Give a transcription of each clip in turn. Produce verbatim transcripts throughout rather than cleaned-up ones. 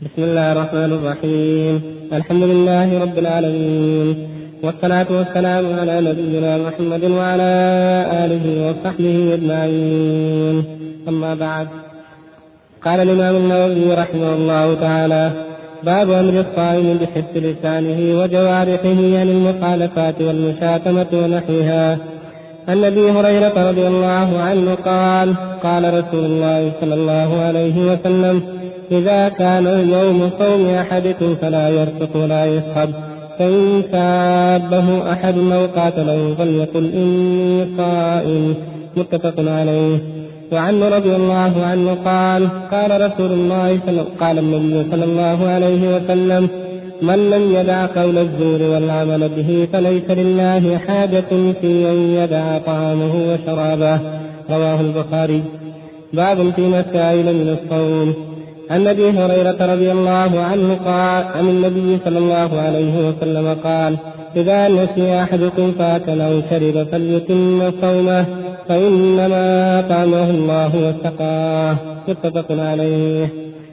بسم الله الرحمن الرحيم. الحمد لله رب العالمين، والصلاة والسلام على نبينا محمد وعلى آله وصحبه أجمعين. أما بعد، قال الإمام النووي رحمه الله تعالى: باب أمر الصائم بحفظ لسانه وجوارحه عن المخالفات والمشاتمة ونحوها. عن أبي هريرة رضي الله عنه قال: قال رسول الله صلى الله عليه وسلم: إذا كان يوم صوم أحدكم فلا يرفق ولا يصخب، فإن سابه أحد أو قاتله فليقل إني صائم. متفق عليه. وعنه رضي الله عنه قال: قال رسول الله قال النبي صلى الله عليه وسلم: من لم يدع قول الزور والعمل به فليس لله حاجة في أن يدع طعامه وشرابه. رواه البخاري. باب في مسائل من الصوم. عن أبي هريرة رضي الله عنه قال: عن النبي صلى الله عليه وسلم قال: إذا نسي أحدكم فأكل أو شرب فليتم صومه، فإنما أطعمه الله وسقاه. متفق عليه.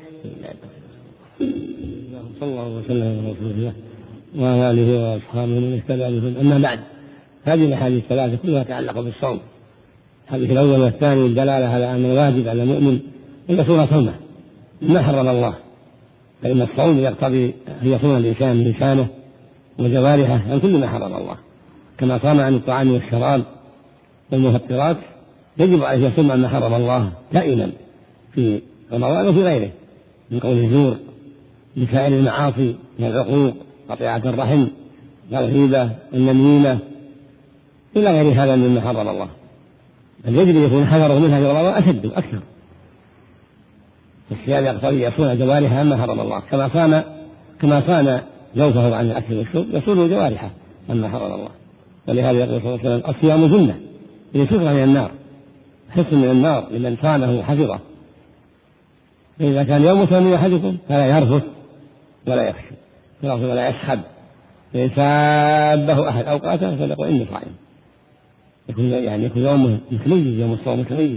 صلى الله وسلم على رسول الله وعلى آله وأصحابه من اهتدى بهداهم. أما بعد، هذه الأحاديث الثلاثة كلها تتعلق بالصوم. الحديث الأول والثاني الدلالة على أن الواجب على المؤمن أن يصوم صومه ما حرم الله، فإن الصوم يقتضي أن يصوم الإنسان لسانه وجوارحه عن كل ما حرم الله، كما صام عن الطعام والشراب والمفطرات يجب عليه يصوم عن ما حرم الله دائما في رمضان وفي غيره من قول الزور، من سائر المعاصي، من العقوق، قطيعة الرحم، الغيبة، النميمة، إلى غير هذا مما حرم الله. بل يجب أن يكون حذره منها في رمضان أشد أكثر. الصيام يقتضي يصون جوارحه عما حرم الله، كما صام كما صان جوفه عن الأكل والشرب يصون جوارحه عما حرم الله. ولهذا يقول صلى الله عليه وسلم: الصيام جنة لتفرغ من النار، حصن من النار لمن صامه وحفظه. فإذا كان يوم صوم أحدكم فلا يرفث ولا يخشى ولا يسخب، فإن سابه أحد أو قاتله فليقل إني صائم. يكون يعني يكون يومه متميز، يوم الصوم متميز،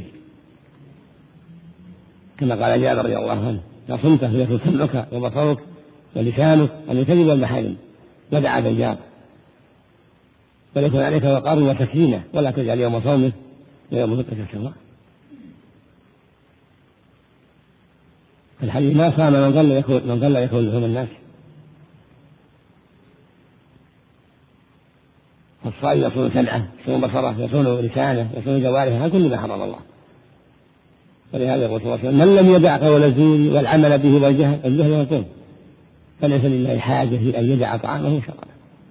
كما قال جابر رضي الله عنه: لا صمت فليكن سمعك وبصرك ولسانك عن الكذب والمحارم ودعا بالجار، وليكن عليك وقار وسكينة، ولا تجعل يوم صومك ويوم فطرك سواء. الحديث: ما صام من ظل يكون من ظل يكون لهم الناس. فالصائم يصون سمعه، يصون بصره، يصون لسانه، يصون جوارحه عن كل ما حرم الله. ولهذا يقول صلى الله عليه وسلم: من لم يدع قول الزور والعمل به والجهل الجهل والظلم فليس لله حاجة في أن يدع طعامه وشرابه.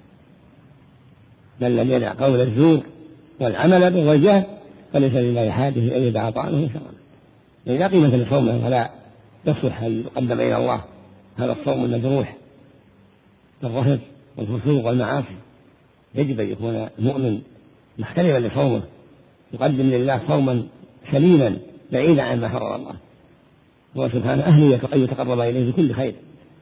من لم يدع قول الزور والعمل به والجهل فليس لله حاجة في أن يدع طعامه وشرابه. يعني لا قيمة لصومه ولا يصلح أن يقدم إلى الله هذا الصوم المجروح بالرفث والفسوق والمعاصي. يجب أن يكون المؤمن مختلفا لصومه، يقدم لله صوما سليما بعيدا عن ما حرم الله، هو سبحانه أهل أن يتقرب إليه بكل خير.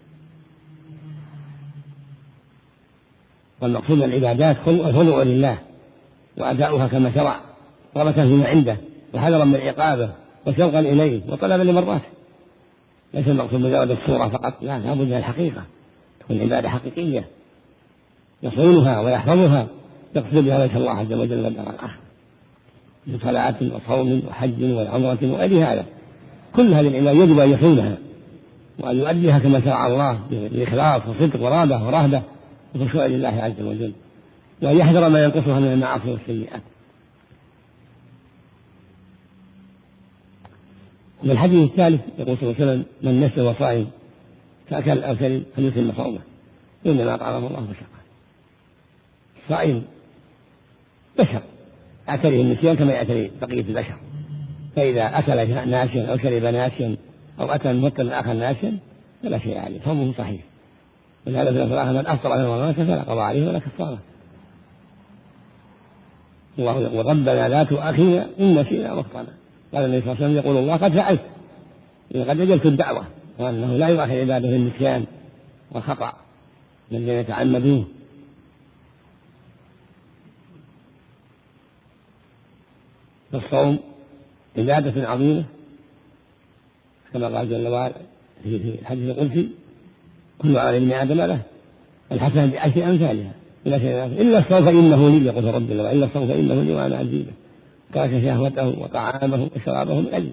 والمقصود من العبادات الخضوع لله وأداؤها كما شرع، رغبة فيما عنده وحذرا من عقابه وشوقا إليه وطلبا لمرضاته. ليس المقصود مجرد الصورة فقط، لا، لابد من الحقيقة، تكون عبادة حقيقية يصونها ويحفظها يقصد بها وجه الله عز وجل والدار الآخرة، من صلاة وصوم وحج وعمرة وغير هذا. كل هذه العبادات يجب أن يصونها وأن يؤديها كما شرع الله بإخلاص وصدق ورغبة ورهبة وخشوع لله عز وجل، وأن يحذر ما ينقصها من المعاصي والسيئات. ومن الحديث الثالث يقول صلى الله عليه وسلم: من نسي وصائم فأكل أو شرب فليتم صومه، إنما أطعمه الله وسقاه. الصائم بشر يعتريه النسيان كما يعتري بقية البشر، فإذا أكل ناسيا أو شرب ناسيا أو أتى المفطر آخر ناسيا فلا شيء عليه، صومه صحيح. ولهذا في الآخر: من أفطر من رمضان فلا قضى عليه ولا كفارة. الله يقول: ربنا لا تؤاخذنا إن نسينا واخطأنا. قال النبي صلى الله عليه وسلم: يقول الله: قد فعلت، قد أجبت الدعوة، وأنه لا يؤاخذ عباده بالنسيان والخطأ الذين يتعمدون. فالصوم عبادة عظيمة كما قال جل وعلا: في الحديث القدسي كل عمل ابن آدم له الحسنة بعشر أمثالها إلا الصوم فإنه لي، يقول رب الله إلا الصوم فإنه لي وأنا أزيده، ترك شهوته وطعامه وشرابه من أجل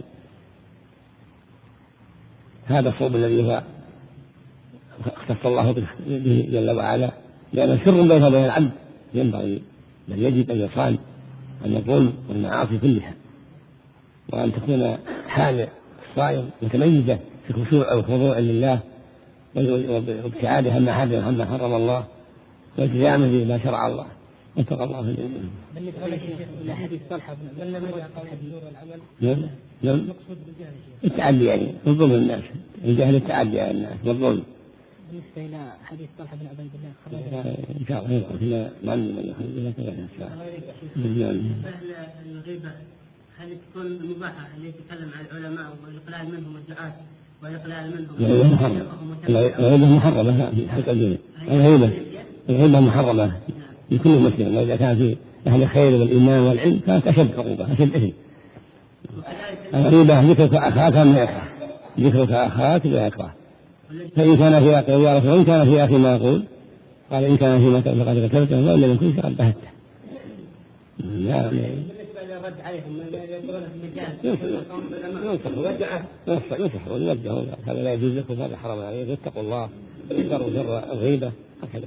هذا الصوم الذي هو اختص الله به جل وعلا، لأنه سر بين وبين العبد، ينبغي بل يجب أن يصان عن الظلم والمعاصي كلها، وأن تكون حال الصائم متميزة في خشوع وخضوع لله وابتعاده عما حرم الله والتزامه بما شرع الله. اتقى الله في الجنة. بالنسبة إلى حديث طلحة بل لم يقع الحديث والعمل نعم نعم المقصود بالجهل التعدي يعني الظلم الناس، الجهل التعدي على الناس والظلم. بالنسبة إلى حديث طلحة بن عبيد الله إن شاء الله إذا ما عندي من يخرج لك إن شاء الله. الغيبة هل تكون مباحة اللي يتكلم عن العلماء والإقلال منهم والدعاة والإقلال منهم؟ الغيبة محرمة في حق الدين. الغيبة الغيبة محرمة لكل مسلم، وإذا كان في أهل خير والإيمان والعلم كانت أشد عقوبة أشد إثم. الغيبة ذكرك أخاك ما يكره، ذكرك أخاك لا يكره، فإن كان في أخي يا رسول إن كان في أخي ما يقول قال إن كان فيما فقد قتلته وإن لم يكن فقد بهته. لا رد عليهم ينصح ينصح ويوجهوا هذا لا يجوز لكم هذا حرام عليكم اتقوا الله احذروا شر الغيبة هكذا.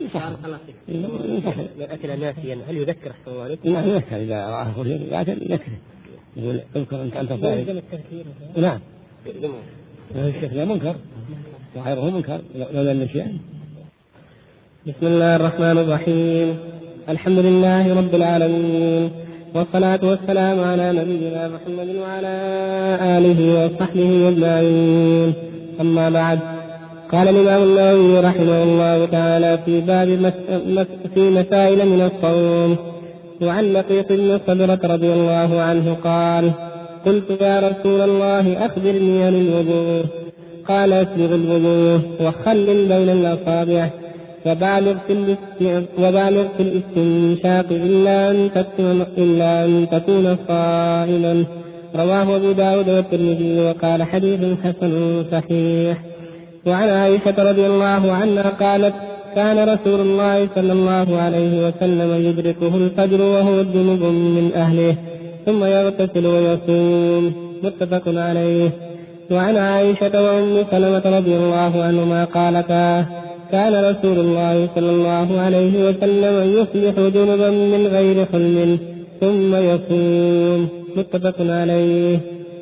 أكل ناسيا هل يذكر أحسن الله عليكم؟ نعم يذكر إذا رآه خير يذكره يقول اذكر أنت أنت صائم. نعم الشيخ لا منكر وغيره منكر لولا النسيان. بسم الله الرحمن الرحيم الحمد لله رب العالمين والصلاة والسلام على نبينا محمد وعلى آله وصحبه أجمعين. أما بعد، قال الإمام النووي رحمه الله تعالى في باب مس... في مسائل من الصوم، وعن لقيط بن صبرة رضي الله عنه قال: قلت يا رسول الله أخبرني عن الوضوء، قال: اسبغ الوضوء وخلل بين الأصابع وبالغ في الاستنشاق إلا أن تكون, إلا أن تكون صائما. رواه أبو داود والترمذي وقال حديث حسن صحيح. وعن عائشة رضي الله عنها قالت: كان رسول الله صلى الله عليه وسلم يدركه الفجر وهو جنوب من أهله ثم يغتسل ويصوم. متفق عليه. وعن عائشة وأم سلمة رضي الله عنهما قالتا: كان رسول الله صلى الله عليه وسلم يصبح جنبا من غير حلم ثم يصوم. متفق عليه.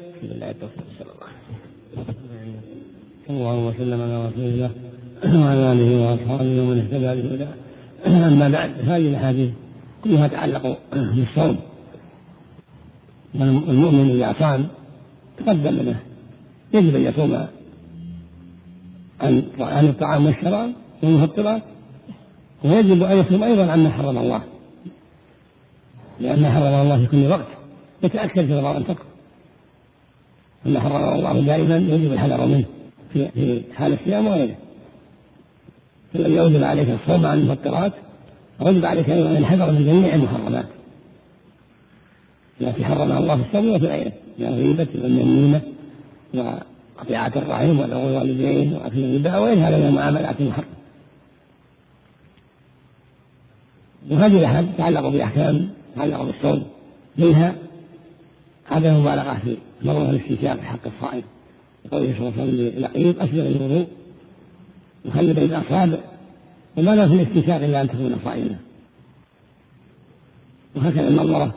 صلى الله وسلم على رسول الله وعلى آله وأصحابه ومن اهتدى بهداه. أما بعد، هذه الأحاديث كلها تعلق بالصوم، والمؤمن إذا صام تقدم له يجب أن يصوم عن الطعام والشراب والمفطرات، ويجب أن يصوم أيضا عما حرم الله، لأن ما حرم الله في كل وقت يتأكد في رمضان فقط، وما حرم الله دائما يجب الحذر منه في حال الصيام وغيره. فلم يوجب عليك الصوم عن المفطرات، وجب عليك أيضا الحذر من جميع المحرمات التي حرمها الله في الصوم وفي غيره من الغيبة والنميمة وقطيعة الرحم والعقوق والوالدين وأكل الربا وغير هذا من المعاملات المحرمة. وهذه الأحاديث تتعلق بأحكام تتعلق بالصوم، منها عدم المبالغة في مرة الاستنشاق في حق الصائم، يقول صلى الله عليه وسلم لقيط: أسبغ الوضوء وخلي بين الأصابع، وما لا في الاستنشاق إلا أن تكون صائما. وهكذا النظرة،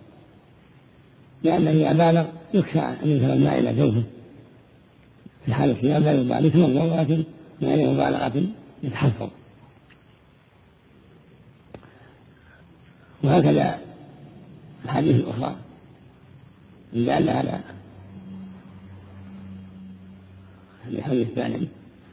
لأنه إذا بالغ يخشى أن يدخل الماء إلى جوفه في حال الصيام، لا يبالغ تنظر لكن من غير مبالغة يتحفظ. وهكذا الحديث الأخرى اللي دل على الحديث الثاني،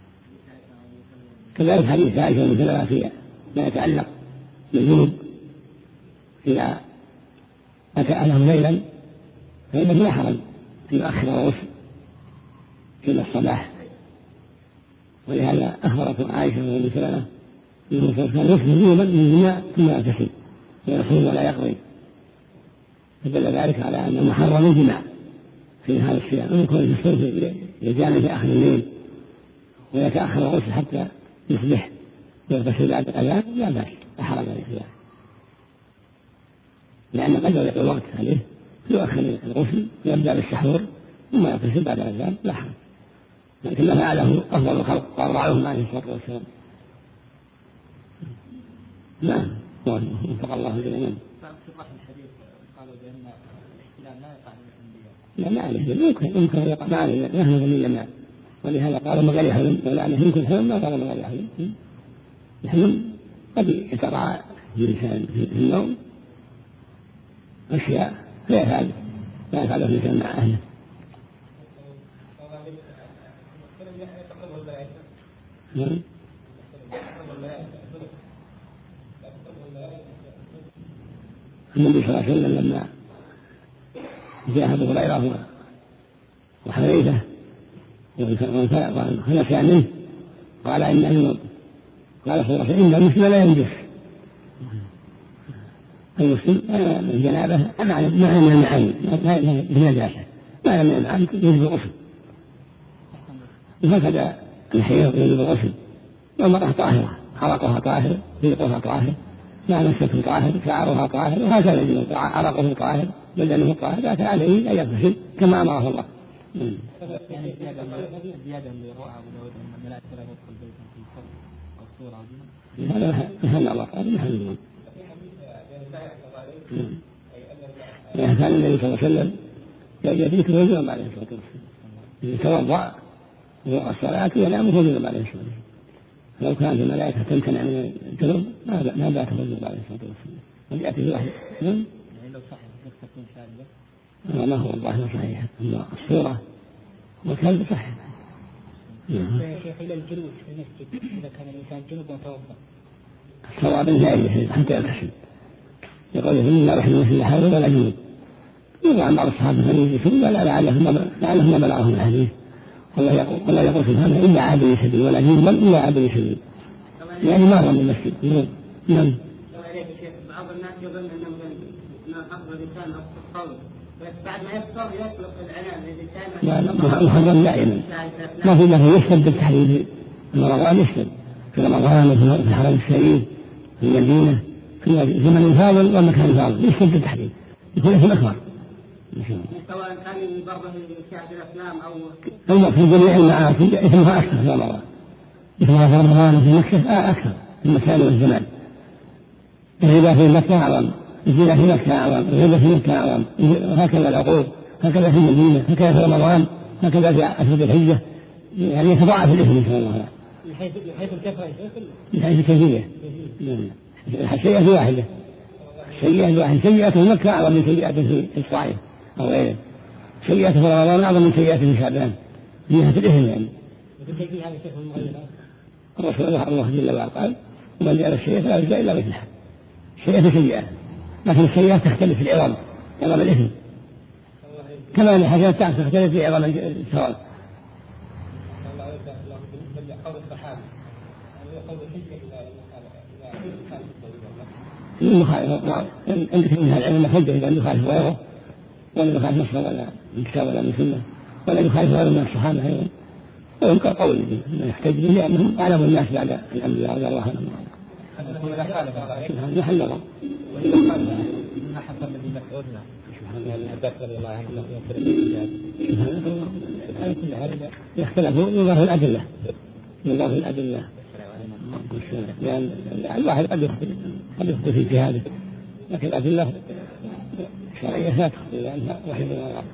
كذلك حديث عائشة بن سلمة في ما يتعلق بالجنوب إذا أتى أهله ليلا فإنه لا حرج أن يؤخر الغسل إلى الصباح. ولهذا أخبرت عائشة بن سلمة أنه كان يغسل جنوبا من الماء ثم يغتسل ويصوم ولا يقضي، فدل ذلك على أن محرم الجماع في هذا الصيام، أن يكون في الصوم في الجامع في آخر الليل ويتأخر الغسل حتى يصبح ويغتسل بعد الأذان لا بأس، لا حرج عليه في ذلك، لأن قد يضيق الوقت عليه يؤخر الغسل ويبدأ بالسحور ثم يغتسل بعد الأذان لا حرج، لكن ما فعله أفضل الخلق وأورعهم عليه الصلاة والسلام. نعم وفق الله جميعا. لا لا عليه يمكن يمكن يقع ما عليه نحن من جميعا، ولهذا قالوا من غير حلم ولأنه يمكن حلم ما قالوا من غير حلم. الحلم قد يترعى الإنسان في النوم أشياء لا يفعل لا يفعله الإنسان مع أهله. النبي صلى الله عليه وسلم لما جاء أبو هريرة وحذيفة ونسي منه قال إنه قال صلى الله عليه وسلم إن المسلم لا ينجس، المسلم من جنابه معنى من المعاني بنجاسة معنى من المعاني يجب الغسل، وهكذا الحيض يجب الغسل، والمرأة طاهرة خلقها طاهر ريقها طاهر ما مسته طاهر شعرها طاهر وهكذا يجب عرقه طاهر بدنه طاهر لكن عليه أن يغتسل كما أمره الله. يعني زيادة اللي رأى أبو داود أن الملائكة لا تدخل بيتا في صورة أو صورة عظيمة هذا نهى الله قال نهى الله. يعني كان النبي صلى الله عليه وسلم يبيت وينام عليه الصلاة والسلام، يتوضأ والصلاة ينام وينام عليه الصلاة والسلام، لو كانت الملائكة تمتنع من الجنوب ما بات الرجل عليه الصلاة والسلام ويأتي الواحد. يعني لو صحيح تكون شاربة ما هو الظاهر صحيح أما الصورة والكلب صحيح. يا شيخ إلى الجلوس في المسجد إذا كان الإنسان جنوب وتوضأ الصواب جائز حتى يغتسل، يقول إن لا رحمة الله حول ولا جنوب، يقول عن بعض الصحابة أن يجلسون ولا لعلهم ما بلغهم الحديث ولا يقول سبحانه إلا عابر سبيل ولا جنوبا إلا عابر سبيل، يعني ما هو من المسجد. نعم. بعض الناس يظن أنهم أن أفضل الإنسان أفضل القول بعد ما يفطر يطلق العنان للإنسان. لا محرم دائما ما في له يشتد بالتحريم في رمضان، يشتد في رمضان وفي الحرم الشريف في المدينة في زمن الفاضل والمكان الفاضل يشتد بالتحريم يكون اسم أكبر سواء كان برضه يشاهد الأفلام أو في جميع المعاصي اسمها أكثر في رمضان، اسمها في رمضان وفي مكة أكثر في المكان والزمان. الربا في مكة أعظم، الزنا في مكة أعظم، الغيبة في مكة أعظم، وهكذا العقوق، هكذا في المدينة، هكذا في رمضان، هكذا في أشهر الحجة، يعني يتضاعف الإثم إن شاء الله. من حيث الكفة من حيث الكيفية السيئة واحدة، السيئة واحدة، سيئة في مكة أعظم من سيئة في الصعيد أو غيره، سيئة في رمضان أعظم من سيئة في شعبان من جهة الإثم يعني. الرسول الله جل وعلا قال ومن جعل السيئة لا يجزى إلا مثلها، سيئة سيئة لكن السيئة تختلف في العظم عظم الإثم كما أن الحسنات تختلف في عظم الثواب. عندك من العلم حجة إذا لم يخالف غيره ولا يخالف نصه ولا من كتاب ولا من سنة ولا يخالف غيره من الصحابة أيضا وينكر قول ما يحتج به لأنهم أعلم الناس بعد الأنبياء رضي الله عنهم. نحن نرى ما حصل الذي مسعودنا يختلفون من ظاهر الأدلة من ظاهر الأدلة لأن الواحد قد يخطئ في اجتهاده لكن الأدلة الشرعية لا تخطئ لأنها وحي من الله.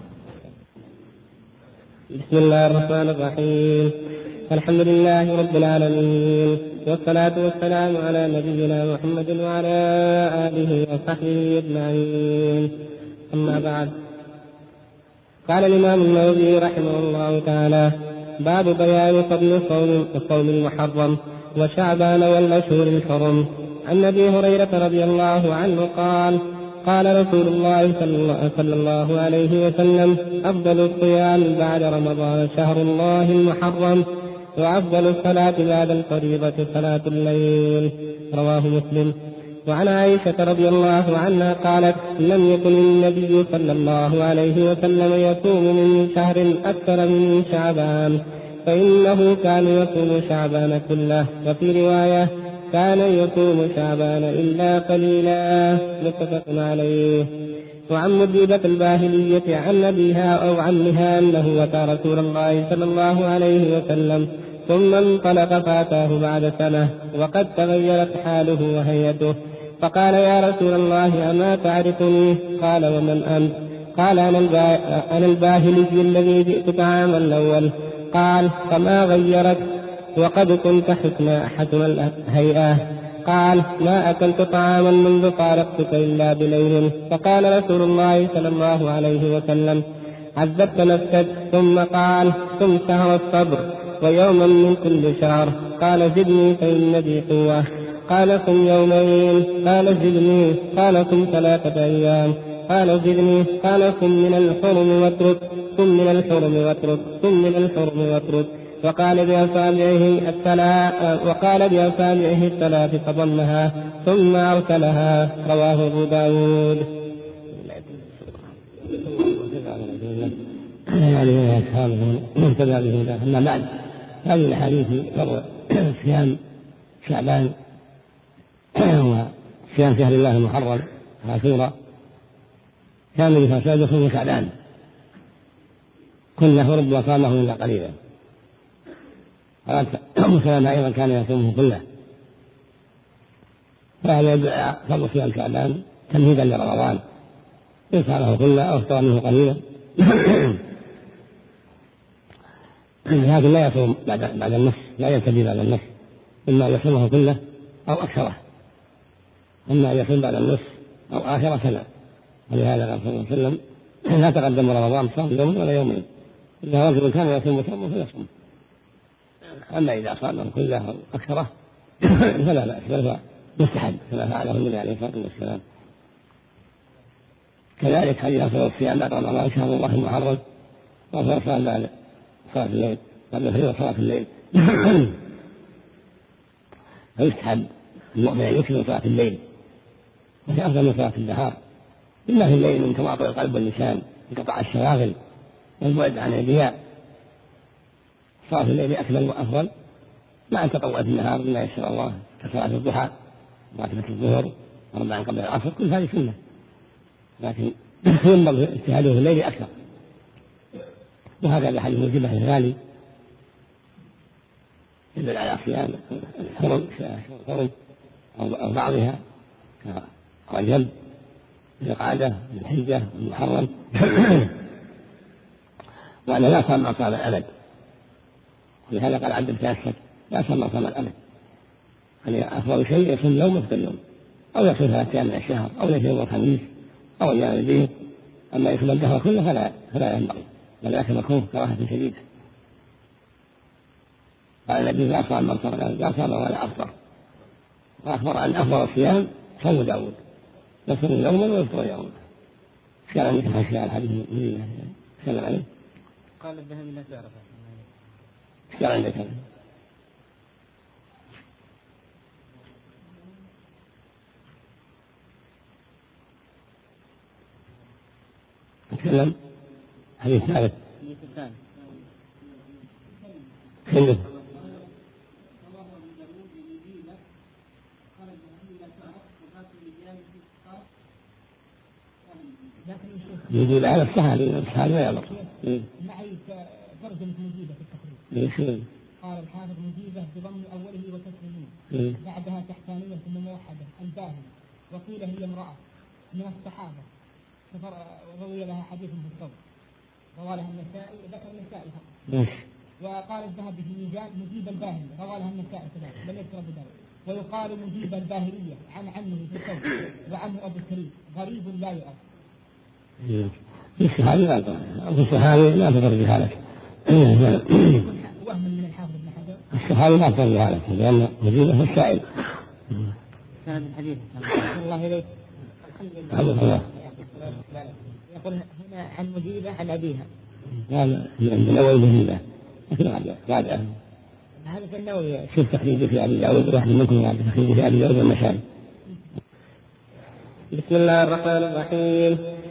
بسم الله الرحمن الرحيم، الحمد لله رب العالمين، والصلاة والسلام على نبينا محمد وعلى آله وصحبه أجمعين، أما بعد. قال الإمام النووي رحمه الله تعالى: باب بيان فضل الصوم المحرم وشعبان والأشهر الحرم. عن أبي هريرة رضي الله عنه قال: قال رسول الله صلى الله عليه وسلم: أفضل الصيام بعد رمضان شهر الله المحرم، وأفضل الصلاة بعد الفريضة صلاة الليل. رواه مسلم. وعن عائشة رضي الله عنها قالت: لم يكن النبي صلى الله عليه وسلم يصوم من شهر أكثر من شعبان، فإنه كان يصوم شعبان كله، وفي رواية كان يصوم شعبان إلا قليلا، متفق عليه. وعن مجيبة الباهلية عن أبيها أو عمها أنه أتى رسول الله صلى الله عليه وسلم ثم انطلق فأتاه بعد سنة وقد تغيرت حاله وهيئته، فقال: يا رسول الله أما تعرفني؟ قال: ومن أنت؟ قال: أنا الباهلي الذي جئتك عام الأول. قال: فما غيرك وقد كنت حسن الهيئة؟ قال: ما أكلت طعاما منذ فارقتك إلا بليل. فقال رسول الله صلى الله عليه وسلم: عذبت نفسك. ثم قال: ثم شهر الصبر ويوما من كل شهر. قال: زدني فإن بي قوة. قال: ثم يومين. قال: زدني. قال: ثم ثلاثة أيام. قال: زدني. قال: ثم من الحرم واترك، ثم من الحرم واترك، ثم من الحرم واترك. وقال بأصابعه الثلاث وقال بأصابعه الثلاث فضمها ثم أرسلها. رواه أبو داود. يعني أصحابه مهتدى بهداه. أما بعد، هذه الأحاديث فضل صيام شعبان وصيام شهر الله المحرم عاشوراء. كان النبي صلى الله عليه وسلم يصوم شعبان كله وربما صامه إلا قليلا. قالت أم سلمة أيضا كان يصومه كله. فهذا يدعى فضل صيام شعبان تمهيدا لرمضان، إن صامه كله أو افطر منه قليلا. لكن لا يصوم بعد بعد النصف، لا يبتدي بعد النصف، إما يصومه كله أو أكثره. أما يصوم بعد النصف أو آخره فلا. ولهذا قال صلى الله عليه وسلم: لا تقدم رمضان صام يوم ولا يومين، إذا رجل كان يصوم صومه فيصوم. أما إذا صامه كله أو أكثره فلا بأس، بل مستحب كما فعله النبي عليه الصلاة والسلام. كذلك حديث أفضل الصيام بعد رمضان شهر الله المحرم، وأفضل الصيام بعد صلاة الليل، بعد الفجر وصلاة الليل. فيستحب المؤمن أن يكثر صلاة الليل، وهي أفضل من صلاة النهار، إلا في الليل من تواطؤ القلب واللسان، انقطاع الشواغل والبعد عن الرياء. صلاة الليل أكمل وأفضل مع أن تطوعت النهار بما يسر الله، كصلاة الضحى وراتبة الظهر وربعا قبل العصر، كل هذه سنة، لكن ينبغي اجتهاده في الليل أكثر. وهذا لحديث مجيبة الغالي يدل على صيام الحرم أو بعضها كرجب، ذي القعدة، الحجة، المحرم. وأنا لا صام ما صام الأبد، ولهذا قال عبد الكاسر: لا صام ما صام الأبد. يعني أفضل شيء يصوم يوم ويفطر يوم، أو يصوم ثلاثة أيام من الشهر، أو ليس يوم الخميس، أو أيام البيض. أما يصوم الدهر كله فلا فلا ينبغي، بل ذاك مكروه كراهة شديدة. قال النبي: لا صام من صام الأبد، لا صام ولا أفطر. وأخبر أن أفضل الصيام صوم داود، يصوم يوما ويفطر يوما. كان عندك خشية الحديث من سلم عليه. قال الذهبي: لا تعرفه. كان عندك تكلم حديث ثالث خلف يجي على الصحابي الصحابي لا يضر. معي ترجمة مجيبة في التقريب. قال الحافظ: مجيبة بضم أوله وتسليمه، بعدها تحتانية ثم موحدة الباهل، وقيل هي امرأة من الصحابة روي لها حديث في الصوت، روى لها النسائي، ذكر النسائي فقط. وقال الذهبي في الميزان: مجيب الباهلي، روى لها النسائي كذلك، بل يذكر بذلك. ويقال مجيب الباهلية عن عمه في الصوت، وعنه أبو كريم، غريب لا يعرف. الصحابي لا تضر، الصحابي لا تضر بهذا. وهم من الحافظ ابن حجر. الصحابي لا تضر بهذا، لأن مجيبه هو السائل. هذا الحديث الله إليك. الحمد لله. يقول هنا عن مجيبة عن أبيها. هذا من أول مجيبة، لكن بعد هذا في النووي. شوف تخريجه في أبي داود، واحد منكم بعد تخريجه في أبي داود والمشايخ. بسم الله الرحمن الرحيم.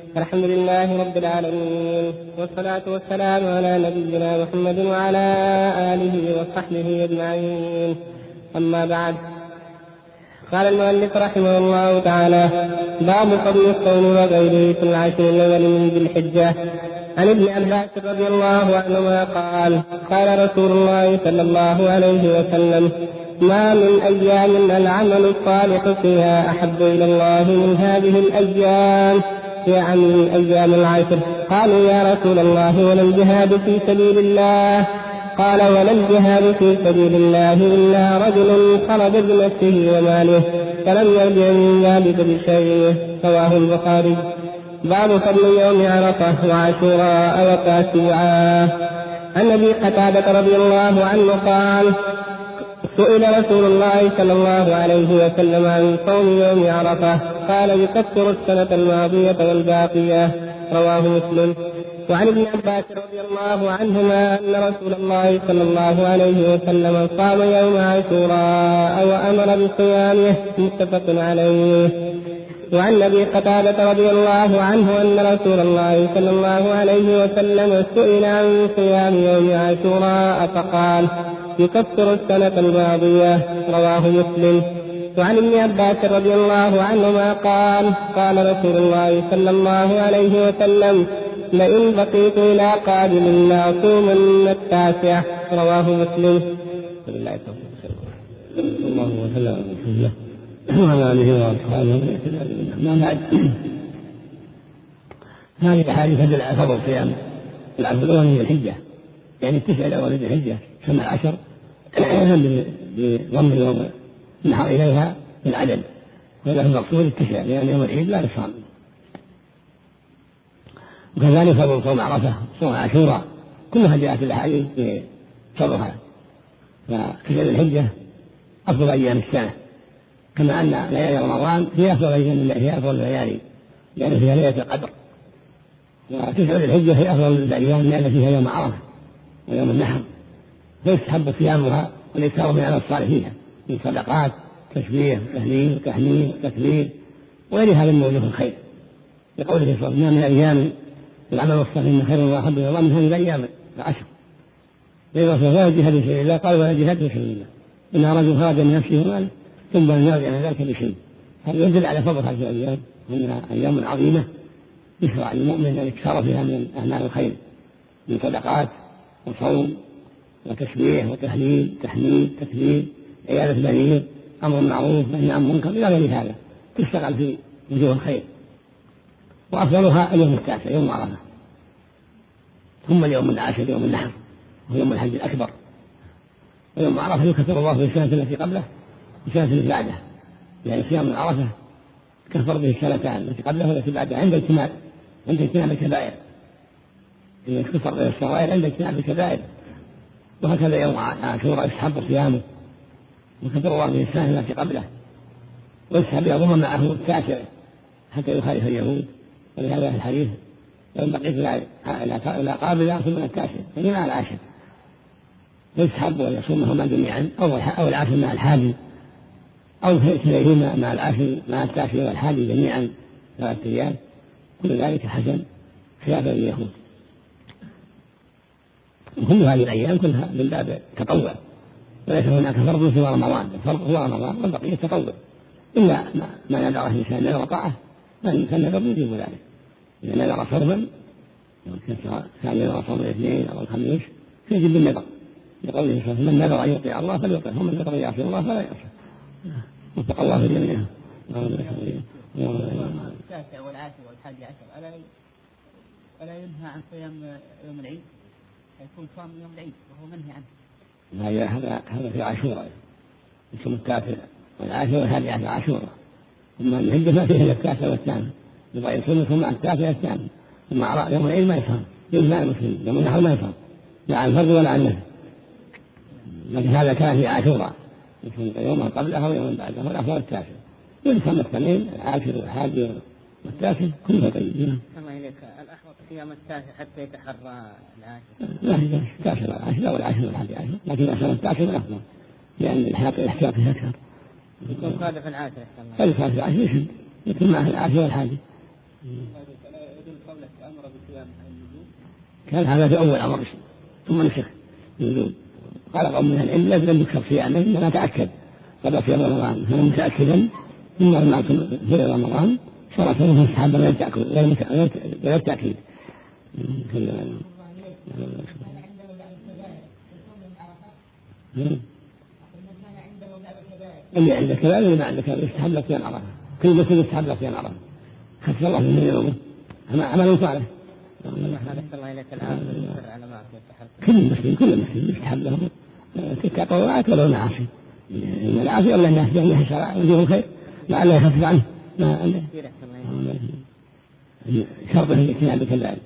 الحمد لله رب العالمين، والصلاة والسلام على نبينا محمد وعلى آله وصحبه أجمعين. أما بعد، قال المؤلف رحمه الله تعالى: باب فضل الصوم وغيره في العشر الأول من ذي الحجة. عن ابن عباس رضي الله عنهما قال: قال رسول الله صلى الله عليه وسلم: ما من أيام العمل الصالح فيها أحب إلى الله من هذه الأيام، يعني أيام العشر. قالوا: يا رسول الله، ولا الجهاد في سبيل الله؟ قال: ولا الجهاد في سبيل الله إلا رجل خرج بنفسه وماله فلم يرجع من ذلك بشيء. رواه البخاري. باب فضل يوم عرفة وعاشوراء وتاسوعا. عن أبي قتادة رضي الله عنه قال: سئل رسول الله صلى الله عليه وسلم عن صوم يوم عرفة، قال: يكفر السنة الماضية والباقية. رواه مسلم. وعن ابن عباس رضي الله عنهما أن رسول الله صلى الله عليه وسلم صام يوم عاشوراء وأمر بصيامه. متفق عليه. وعن أبي قتادة رضي الله عنه أن رسول الله صلى الله عليه وسلم سئل عن صيام يوم عاشوراء فقال: يكفر السنة الماضية. رواه مسلم. وعن ابن عباس رضي الله عنهما قال: قال رسول الله صلى الله عليه وسلم: لئن بقيت إلى قادم لأصومن التاسع. رواه مسلم. الله وسلم الله وعلى آله وأصحابه. ما بعد، هذه الأحاديث تدل على فضل صيام العشر الأول من الحجة، يعني التسع الأول من الحجة كما العشر بضم يوم النحر إليها في العدد، وهذا المقصود التسع، لأن يوم العيد لا يصام. وكذلك فضل صوم عرفة، صوم عاشوراء، كلها جاءت الأحاديث بفضلها. فتسع الحجة أفضل أيام السنة، كما أن ليالي رمضان هي أفضل أيام، هي أفضل الليالي لأن فيها ليلة القدر. وتسع الحجة هي أفضل الأيام لأن فيها يوم عرفة ويوم النحر، فيستحب صيامها والإكثار من العمل الصالح فيها من صدقات، تسبيح، تهليل، تحميد، تكبير، وغير هذا من وجوه الخير، لقوله صلى الله عليه وسلم: من أيام العمل الصالح من خير وأحب إلى الله من هذه الأيام العشر. ولا جهاد في سبيل الله، قال: ولا جهاد في سبيل الله إن رجل خرج من نفسه وماله ثم لم يرجع من ذلك بشيء. هذا يدل على فضل هذه الأيام، وأنها أيام عظيمة يشرع للمؤمن أن يكثر فيها من أعمال الخير، من صدقات وصوم وتسبيح وتهليل، تحميد، تكبير، عيادة مريض، أمر معروف، نهي عن منكر، إلى غير هذا تشتغل في وجوه الخير. وأفضلها اليوم التاسع يوم عرفة، ثم اليوم العاشر يوم النحر وهو يوم الحج الأكبر. ويوم عرفة يكفر الله في السنة التي قبله والسنة التي بعده، يعني صيام عرفة كفر به السنتان التي قبله والتي بعده عند اجتناب عند اجتناب الكبائر، يكفر به الصغائر عند اجتناب الكبائر. وهكذا يوم عاشوراء يستحب صيامه وكفر الله به السنة التي قبله، ويسحب يضم معه التاسع حتى يخالف اليهود. ولهذا في الحديث: لو بقيت إلى قابل ثم التاسع، يعني مع العاشر. يسحب ويصومهما جميعا، أو العاشر مع الحادي، أو كليهما مع العاشر مع التاسع والحادي جميعا ثلاثة أيام. كل ذلك حسن خلافا لليهود. وكل هذه الأيام كلها من باب تطوع، وليس هناك فرض سوى رمضان، الفرض هو رمضان والبقية تطوع، إلا ما نذره الإنسان نذر طاعة فالنذر يجيب ذلك. إذا نذر صوما كان ينذر صوم الاثنين أو الخميس فيجب بالنذر، لقوله صلى الله عليه وسلم: من نذر أن يطيع الله فليطعه، ومن نذر أن يعصي الله فلا يعصيه. واتقوا الله في جميعها. التاسع والعاشر والحادي عشر ألا ألا ينهى عن صيام يوم العيد؟ يكون صام يوم العيد وهو منهي عنه. هذا هذا في عاشوراء، يصوم التاسع والعاشر والحادي عشر عاشوراء. ثم الحجة ما فيها التاسع والثامن، يبغى يصوم يصوم مع التاسع والثامن. ثم يوم العيد ما يصوم، يوم المسلم يوم النحر ما يصوم، لا عن فرض ولا عن نفل. لكن هذا كان في عاشوراء، يوما قبلها ويوما بعدها، والأفضل التاسع. يصوم الاثنين العاشر والحادي والتاسع كلها طيب. الله إليك، الأحوط صيام التاسع حتى يتحرى العاشر. لا هي التاسع والعاشر والعاشر والحادي عشر، لكن صيام التاسع الأفضل لأن الاحتياط فيها أكثر. يكون خالف العاشر. خالف العاشر يشد، يكون معه العاشر والحادي. أمر بصيام النجوم؟ كان هذا في أول أمر ثم نسخ النجوم. قال قوم من العلم لم يكثر صيامه إنما تأكد قبل في رمضان كان متأكدا إنه لم يكن في رمضان شرط له الصحابة غير تأكيد. اللي عندك كذا اللي ما عندك كذا يستحب لك صيام عرفة. كل مسلم يستحب لك صيام عرفة. خف الله من يومه عمل صالح. كل مسلم كل مسلم يستحب له تلك طوعات ولو معاصي. إن العافية الله الناس جميعا شرع وجوه الخير لعله يخفف عنه ما عنده شرطه الاجتناب كذلك.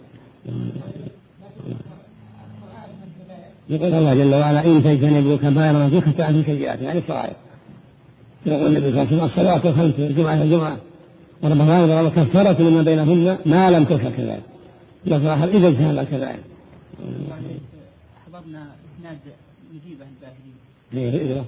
يقول الله جل وعلا إن تجتنبوا كبائر ما تكفر عنكم سيئات يعني الصغائر. يقول النبي صلى الله عليه وسلم الصلوات الخمس الجمعة الجمعة ورمضان ورمضان كفارة لما بينهن ما لم تكن كذلك. يفرح إذا اجتنب كذلك. أحضرنا إسناد مجيبة الباهلي. ليه إذا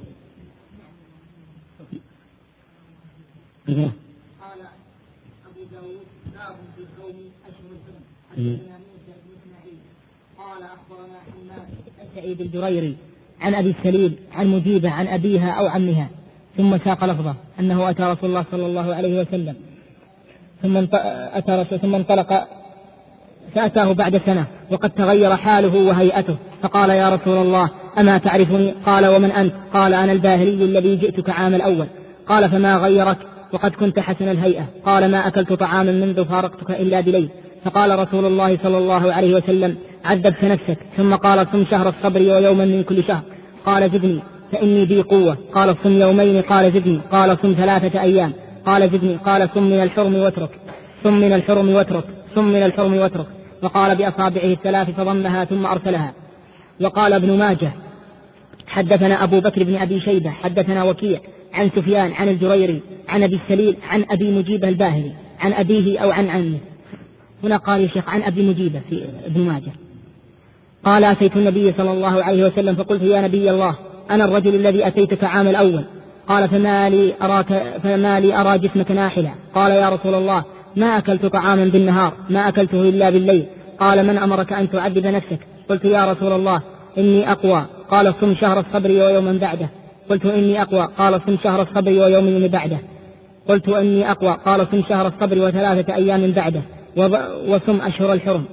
إذا قال أبو داود باب في القوم أشهر الحرم. حدثنا موسى بن إسماعيل قال أخبرنا حماد سعيد الجريري عن أبي السليم عن مجيبة عن أبيها أو عمها ثم ساق لفظه أنه أتى رسول الله صلى الله عليه وسلم ثم أتى رسول ثم انطلق فأتاه بعد سنة وقد تغير حاله وهيئته فقال يا رسول الله أما تعرفني؟ قال ومن أنت؟ قال أنا الباهلي الذي جئتك عام الأول. قال فما غيرك وقد كنت حسن الهيئة؟ قال ما أكلت طعاما منذ فارقتك إلا بليل. فقال رسول الله صلى الله عليه وسلم عذبت نفسك. ثم قال صم شهر الصبر ويوما من كل شهر. قال زدني فإني بي قوة. قال صم يومين. قال زدني. قال صم ثلاثة أيام. قال زدني. قال صم من الحرم واترك صم من الحرم واترك صم من الحرم واترك. وقال بأصابعه الثلاث فضمها ثم أرسلها. وقال ابن ماجه حدثنا أبو بكر بن أبي شيبة حدثنا وكيع عن سفيان عن الجريري عن أبي السليل عن أبي مجيبة الباهلي عن أبيه أو عن عمه. هنا قال يا شيخ عن أبي مجيبة في ابن ماجه. قال أتيت النبي صلى الله عليه وسلم فقلت يا نبي الله أنا الرجل الذي أتيتك عام الأول. قال فما لي أراك فما لي أرى جسمك ناحلا. قال يا رسول الله ما أكلت طعاما بالنهار ما أكلته إلا بالليل. قال من أمرك أن تعذب نفسك؟ قلت يا رسول الله إني أقوى. قال صم شهر الصبر ويوما بعده. قلت إني أقوى. قال صم شهر الصبر ويوم بعده. قلت إني أقوى. قال صم شهر الصبر وثلاثة أيام بعده وصم أشهر الحرم.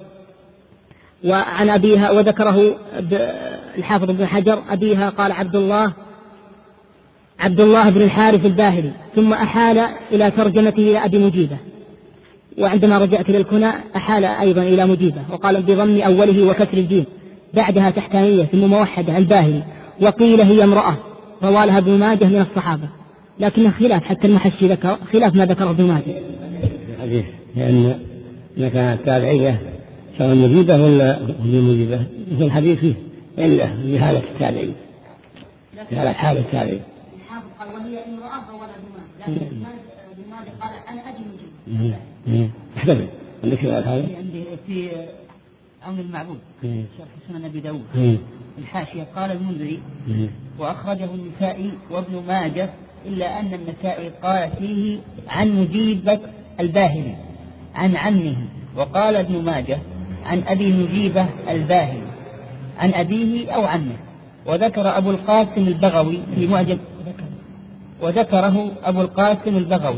وعن أبيها وذكره الحافظ ابن حجر أبيها قال عبد الله عبد الله بن الحارث الباهلي ثم أحال إلى ترجمته إلى أبي مجيبة. وعندما رجعت للكنى أحال أيضا إلى مجيبة وقال بضم أوله وكسر الجيم بعدها تحتانية ثم موحدة الباهلي. وقيل هي امرأة روالها ابن ماجه من الصحابة لكن خلاف حتى المحشي ذكر خلاف ما ذكر ابن ماجه الحديث لأن كانت تابعية سواء مجيبة ولا ابن مجيبة في الحديث فيه إلا بحالة التابعية بحالة حالة التابعية. الحافظ قال وهي امرأة روالها ابن ماجه لكن ابن ماجه قال أنا أبي مجيبة. احتفل عندك هذا في عون المعبود شرح سنن أبي داود الحاشية قال المنذري وأخرجه النسائي وابن ماجه إلا أن النسائي قال فيه عن مجيبة الباهلي عن عمه. وقال ابن ماجه عن أبي مجيبة الباهلي عن أبيه أو عمه. وذكر أبو القاسم البغوي في معجم وذكره أبو القاسم البغوي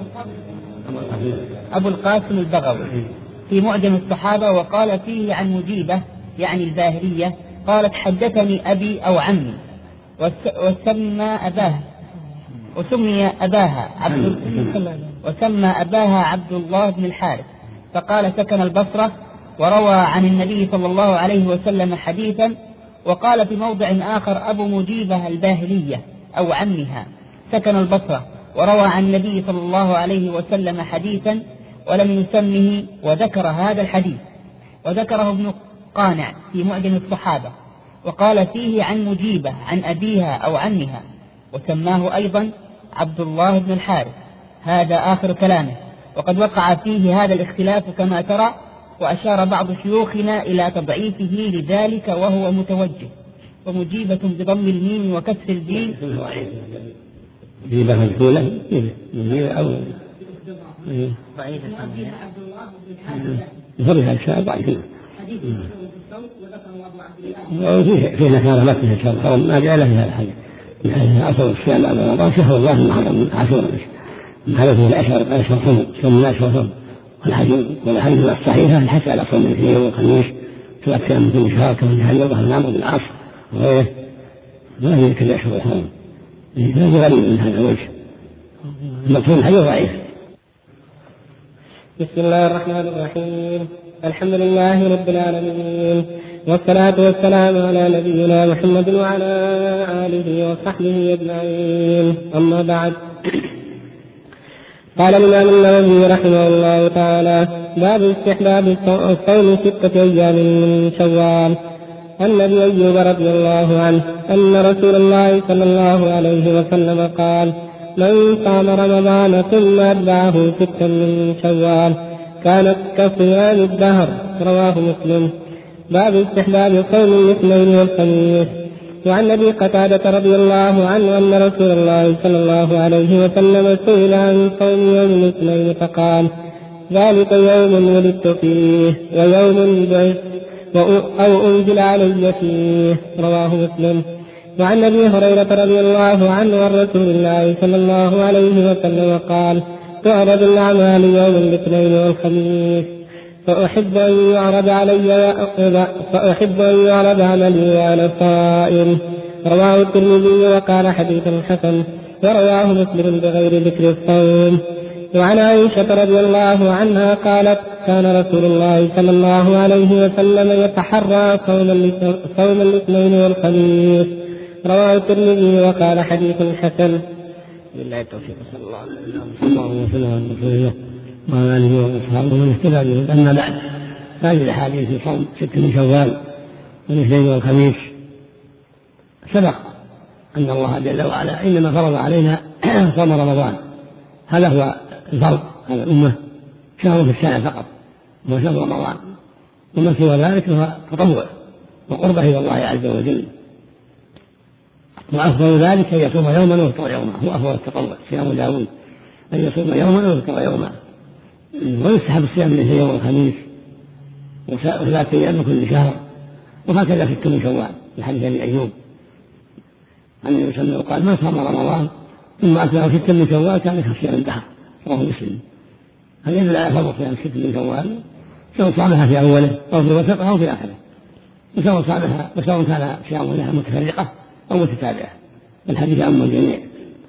أبو القاسم البغوي في معجم الصحابة وقال فيه عن مجيبة يعني الباهلية قالت حدثني أبي أو عمي وسمى أباها وسمي أباها عبد وسمى أباها عبد الله بن الحارث فقال سكن البصرة وروى عن النبي صلى الله عليه وسلم حديثا. وقال في موضع آخر أبو مجيبة الباهلية أو عمها سكن البصرة وروى عن النبي صلى الله عليه وسلم حديثا ولم يسمه وذكر هذا الحديث. وذكره ابن قانع في معجم الصحابة وقال فيه عن مجيبة عن أبيها أو عمها وسماه أيضا عبد الله بن الحارث. هذا آخر كلامه وقد وقع فيه هذا الاختلاف كما ترى وأشار بعض شيوخنا إلى تضعيفه لذلك وهو متوجه. ومجيبة بضم الميم وكسر الجيم مجيبة مجهولة مجيبة أو ضعيف عبد الله بن الحارث يفرق الشاء ضعيف. حديث في الصوم وذكره أبو عبد الله. وفيه فيه نكارة ما فيها شر الصوم ما جاء له في هذا الحديث. من حيث أصل الصيام بعد رمضان شهر الله المحرم عاشوراء من هذا فيه الأشهر أشهر صوم صوم الناس وصوم والحديث الصحيحة الحث على صوم الاثنين والخميس سواء كان من كل شهر كمن هذه الله النعم والعصر وغيره ما هي كل أشهر الحرم. هذا غريب من هذا الوجه المقصود الحديث ضعيف. بسم الله الرحمن الرحيم. الحمد لله رب العالمين والصلاة والسلام على نبينا محمد وعلى آله وصحبه أجمعين. أما بعد، قال الإمام النووي رحمه الله تعالى: باب استحباب الصوم ستة أيام من شوال. عن أبي أيوب رضي الله عنه أن رسول الله صلى الله عليه وسلم قال: من صام رمضان ثم أتبعه ستا من شوال كانت كصيام الدهر. رواه مسلم. باب استحباب صوم الاثنين والخميس. وعن أبي قتادة رضي الله عنه أن رسول الله صلى الله عليه وسلم سئل عن صوم يوم الاثنين فقال: ذلك يوم ولدت فيه ويوم بعثت أو أنزل علي فيه. رواه مسلم. وعن أبي هريرة رضي الله عنه عن رسول الله صلى الله عليه وسلم قال: تعرض الأعمال يوم الاثنين والخميس فأحب أن يعرض علي فأحب أن يعرض عملي وأنا صائم. رواه الترمذي وقال حديث حسن، ورواه مسلم بغير ذكر الصوم. وعن عائشة رضي الله عنها قالت: كان رسول الله صلى الله عليه وسلم يتحرى صوم الاثنين والخميس. رواه الترمذي وقال حديث حسن. بالله التوفيق. صلى الله عليه وسلم على رسول الله وعلى آله وأصحابه ومن اهتدى به. أما بعد، هذه الأحاديث في صوم ست من شوال والاثنين والخميس سبق أن الله جل وعلا إنما فرض علينا صوم رمضان، هذا هو الفرض على الأمة، شهر في السنة فقط هو شهر رمضان، وما سوى ذلك هو تطوع وقربة إلى الله عز وجل. وأفضل ذلك أن يصوم يوما ويفطر يوما، هو أفضل التطوع صيام داود، أن يصوم يوما ويفطر يوما. ويستحب الصيام من يوم الخميس وثلاثة أيام من كل شهر، وهكذا في ست شوال في حديث أبي أيوب عن النبي صلى الله عليه وسلم قال: من صام رمضان ثم أتبعه ست من شوال كان كصيام الدهر. رواه مسلم. هذا يدل على فضل صيام ست من شوال، سواء صامها في أوله أو في وسطها أو في آخره، وسواء صامها وسواء كان صيام لها متفرقة أو متتابعة، الحديث عام الجميع.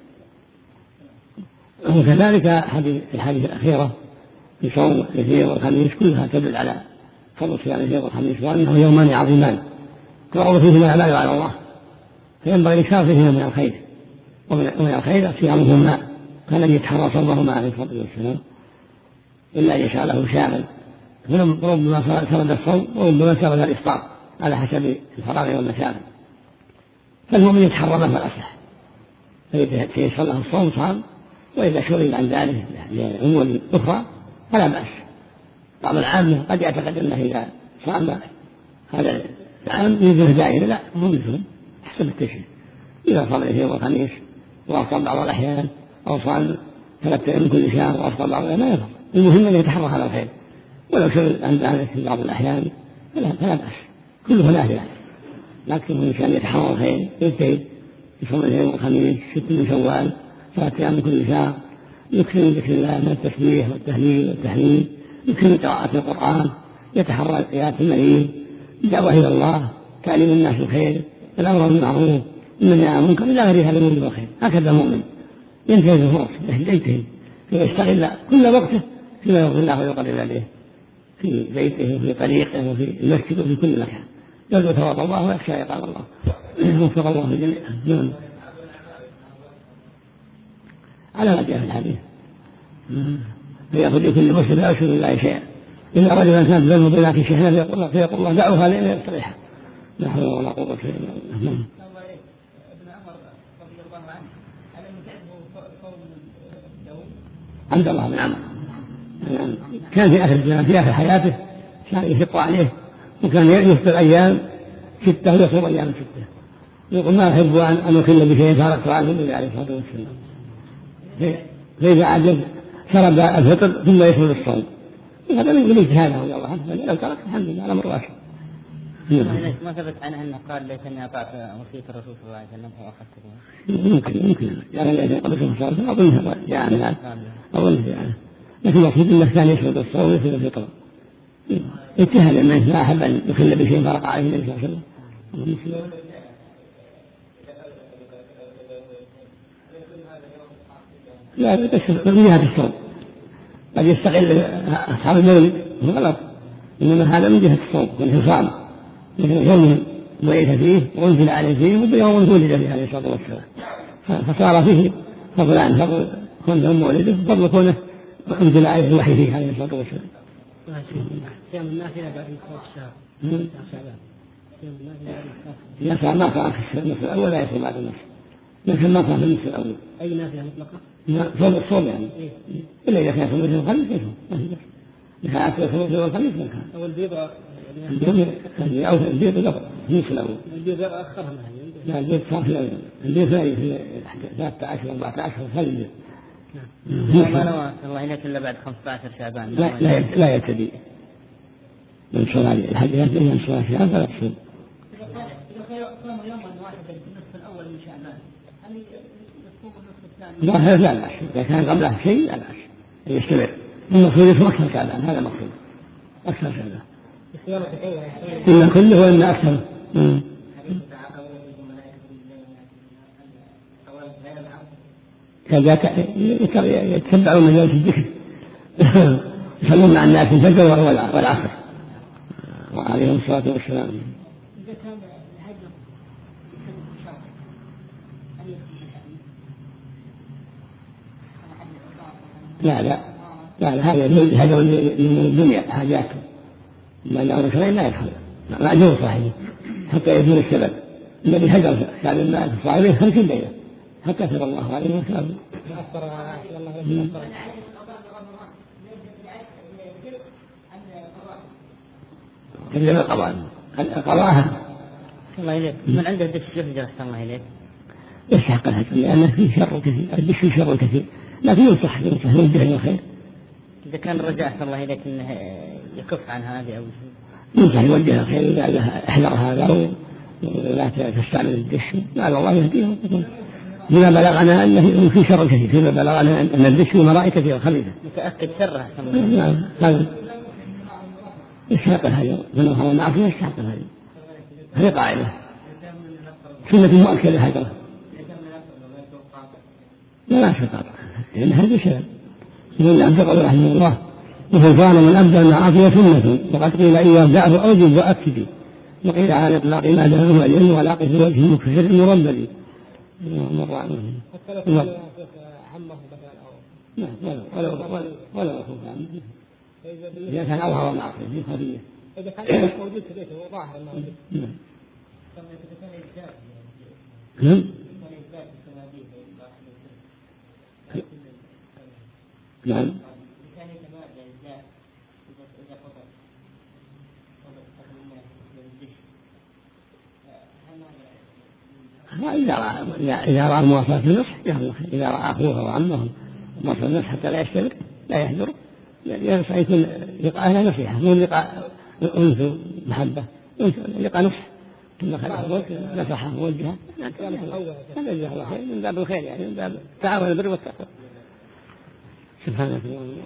وكذلك الحديث الأخيرة في صوم الاثنين والخميس كلها تدل على فضل صيام الاثنين والخميس، وأنه يومان عظيمان تعرض فيهما الأعمال على الله، فينبغي الإكثار فيهما من الخير. ومن الخير صيامهما، كان الذي يتحرى صومهما عليه الصلاة والسلام إلا أن يشاء له شاغل، فربما سرد الصوم وربما سرد الإفطار على حسب الفراغ والمشاغل، فالمؤمن يتحرى ما فالأصح، فإذا تيسر له الصوم صام، وإذا شغل عن ذلك لأمور أخرى فلا بأس. بعض العامة قد يعتقد أنه إذا صام هذا العام يجوز دائما، لا، هو مثلهم حسب التشريع. إذا صام الاثنين والخميس وأفطر بعض الأحيان أو صام ثلاثة أيام من كل شهر وأفطر بعض الأحيان لا يفضل، المهم أن يتحرى هذا الخير، ولو شغل عن ذلك في بعض الأحيان فلا, فلا بأس، كله نافلة، لكن الإنسان يتحرى الخير يجتهد يصوم الاثنين والخميس ست من شوال ثلاثة أيام من كل شهر، يكثر من ذكر الله من التسبيح والتهليل والتحميد، يكثر من قراءة القرآن، يتحرى الآيات المريض، الدعوة إلى الله، تعليم الناس الخير، الأمر بالمعروف، النهي عن المنكر، إلى غير هذا من الخير. هكذا المؤمن ينتهز الفرص، يجتهد ويستغل كل وقته فيما يرضي الله ويقرب إليه، في بيته وفي طريقه وفي المسجد وفي كل مكان، يرجو ثواب الله ويخشى عقاب الله. وفق الله جميعا على ما جاء في الحديث. فيأخذ لكل مسلم لا يشرك بالله شيئا، إلا رجلا كانت بينه وبين أخيه شحنة فيقول الله دعوها لي يصلحها. لا حول ولا قوة إلا بالله. عبد الله بن عمرو كان في آخر في آخر حياته كان يشق عليه، وكان يفطر أيام ستة ويصوم أيام ستة، يقول ما أحب أن أكل بشيء تركت عنه النبي عليه الصلاة والسلام. فإذا عجز شرب الفطر ثم يدخل الصوم، هذا من اجتهاده رضي الله عنه، لو ترك الحمد لله الأمر واسع. ما ثبت عنه أنه قال ليتني أطعت وصية الرسول صلى الله عليه وسلم وأخذته. ممكن ممكن يعني قبل الرسول صلى الله عليه وسلم أظنها يعني أظنها يعني، لكن المقصود أنه كان يشهد الصوم ويشهد الفطر اجتهد أنه لا أحب أن يخل بشيء فرق عليه النبي صلى الله عليه وسلم. لا بس من جهة الصوم قد يستغل أصحاب المولد غلط، إنما هذا من جهة الصوم والحصام، لكن يوم ولد فيه وانزل عليه فيه وبيوم ولد فيه عليه الصلاة والسلام، فصار فيه فضل عن فضل كونه مولده فضل كونه انزل عليه الوحي فيه عليه الصلاة والسلام. صيام النافلة بعد نصف الشهر. الناس ما صار في النصف الأول لا يصوم بعد النصف، لكن ما صار في النصف الأول. أي نافلة مطلقة؟ صوم الصوم يعني إلا إذا كان صوم الخميس يصوم، إذا أكل صوم الخميس ما كان. أو البيض أو البيض قبل النصف الأول. البيض أخرها. لا البيض صار في الأول، البيض ثاني في ثلاثة عشر أربعة عشر ثاني البيض. ما نوى الله إليك إلا بعد خمسة عشر شعبان. لا لا لا يبتدي من صلاة الحديث من صلاة شعبان فلا تصوم. إذا صام يوما واحدا في النصف الأول من شعبان هل يصوم النصف الثاني؟ لا لا لا إذا كان قبله شيء لا بأس يستمر. المقصود يكون أكثر شعبان، هذا مقصود أكثر شعبان. إن كله وإن أكثر. كذا يتبعون مجالس الذكر يصلون مع الناس الفجر والعصر وعليهم الصلاة والسلام. إذا كان الهجر لا لا لا لا هذا الهجر من الدنيا حاجات ما يعرف شيء لا يدخل معجور صاحبه حتى يزول السبب. الذي هجر كان الماء صاحبه خمسين ليلة حتى ترى الله عليه وسلم. كذب القضاء القضاء الله إليك من عنده دش يهجر الله إليك يستحق الهجر لأنه فيه شر كثير، الدش فيه شر كثير، لكن ينصح ينصح يوجه إلى الخير. إذا كان رجع الله إليك إنه يكف عن هذه أو شيء ينصح يوجه إلى الخير إذا احذر هذا ولا تستعمل الدش لعل الله يهديه. فيما بلغنا أنه في شر كثير، فيما بلغنا أن الدش فيه مرائي كثيرة خبيثة. متأكد شرها. نعم هذا يستحق الهجر من هو المعصية يستحق الهجر. هذه قاعدة سنة مؤكدة هجرة. لا لا شقاق لأن هذا شيء من عبد الله رحمه الله مثل كان من أبدأ المعاصي سنة وقد قيل إن يرجعه أوجب وأكد وقيل عن إطلاق ما دهنه العلم ولا قف وجه مكفر المربد. مر عنه لا ولا ولا ولا أخوف عنه إذا كان أظهر المعصية في خفية. إذا كان موجود في بيته وظاهر المعصية. نعم. نعم. إذا رأى إذا رأى مواصلة النصح يهمه، إذا رأى أخوه وعمه مواصلة النصح حتى لا يشترك لا يحذر ينصح يكون لقاء لا نصيحة مو لقاء أنثى محبة، لقاء نصح ثم خلاه نصحه ووجهه هذا جزاه الله خير من باب الخير يعني من باب تعاون البر والتقوى. سبحانك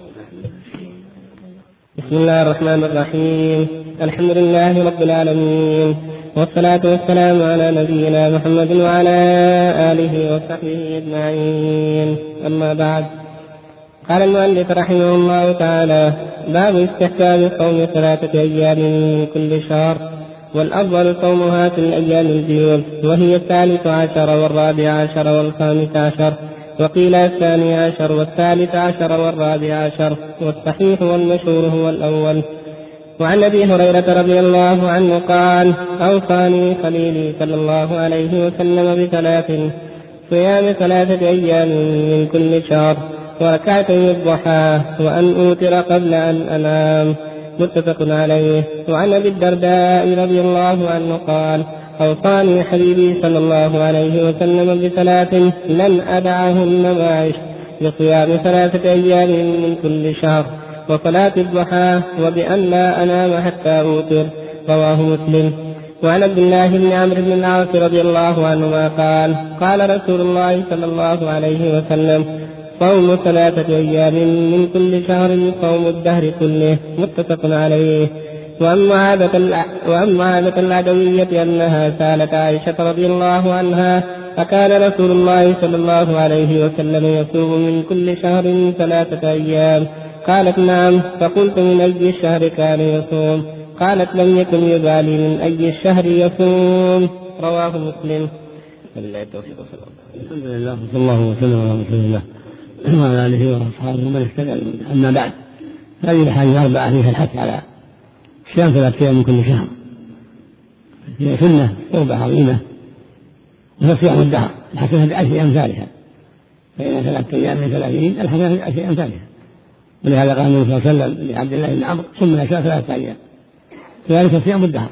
بسم الله الرحمن الرحيم. الحمد لله رب العالمين والصلاة والسلام على نبينا محمد وعلى آله وصحبه أجمعين. أما بعد، قال المؤلف رحمه الله تعالى: باب استحباب صوم ثلاثة أيام من كل شهر، والأفضل صومها في الأيام البيض وهي الثالث عشر والرابع عشر والخامس عشر، وقيل الثاني عشر والثالث عشر والرابع عشر، والصحيح والمشهور هو الأول. وعن أبي هريرة رضي الله عنه قال: أوصاني خليلي صلى الله عليه وسلم بثلاث: صيام ثلاثة أيام من كل شهر، وركعتي الضحى، وأن أوتر قبل أن أنام. متفق عليه. وعن أبي الدرداء رضي الله عنه قال: أوصاني حبيبي صلى الله عليه وسلم بثلاث لن أدعهن ما عشت: بصيام ثلاثة أيام من كل شهر، وصلاة الضحى وبأن لا أنام حتى أوتر. رواه مسلم. وعن عبد الله بن عمرو بن العاص رضي الله عنهما قال قال رسول الله صلى الله عليه وسلم صوم ثلاثة أيام من كل شهر صوم الدهر كله. متفق عليه. وأما عادة العدوية أنها سألت عائشة رضي الله عنها فكان رسول الله صلى الله عليه وسلم يصوم من كل شهر ثلاثة أيام؟ قالت نعم. فقلت من أي الشهر كان يصوم؟ قالت لم يكن يبالي من أي الشهر يصوم. رواه مسلم. الحمد لله صلى الله وسلم على رسول الله وعلى آله وأصحابه ومن اهتدى. أما بعد، هذه الحديث أربعة فيها الحث على صيام ثلاثة أيام من كل شهر. هي سنة قربة عظيمة، وهي صيام الدهر، الحسنة بعشر أمثالها، فإن ثلاثة أيام من ثلاثين الحسنة بعشر أمثالها. ولهذا قال النبي صلى الله عليه وسلم لعبد الله بن عمرو صم العشاء ثلاثة أيام، كذلك صيام الدهر.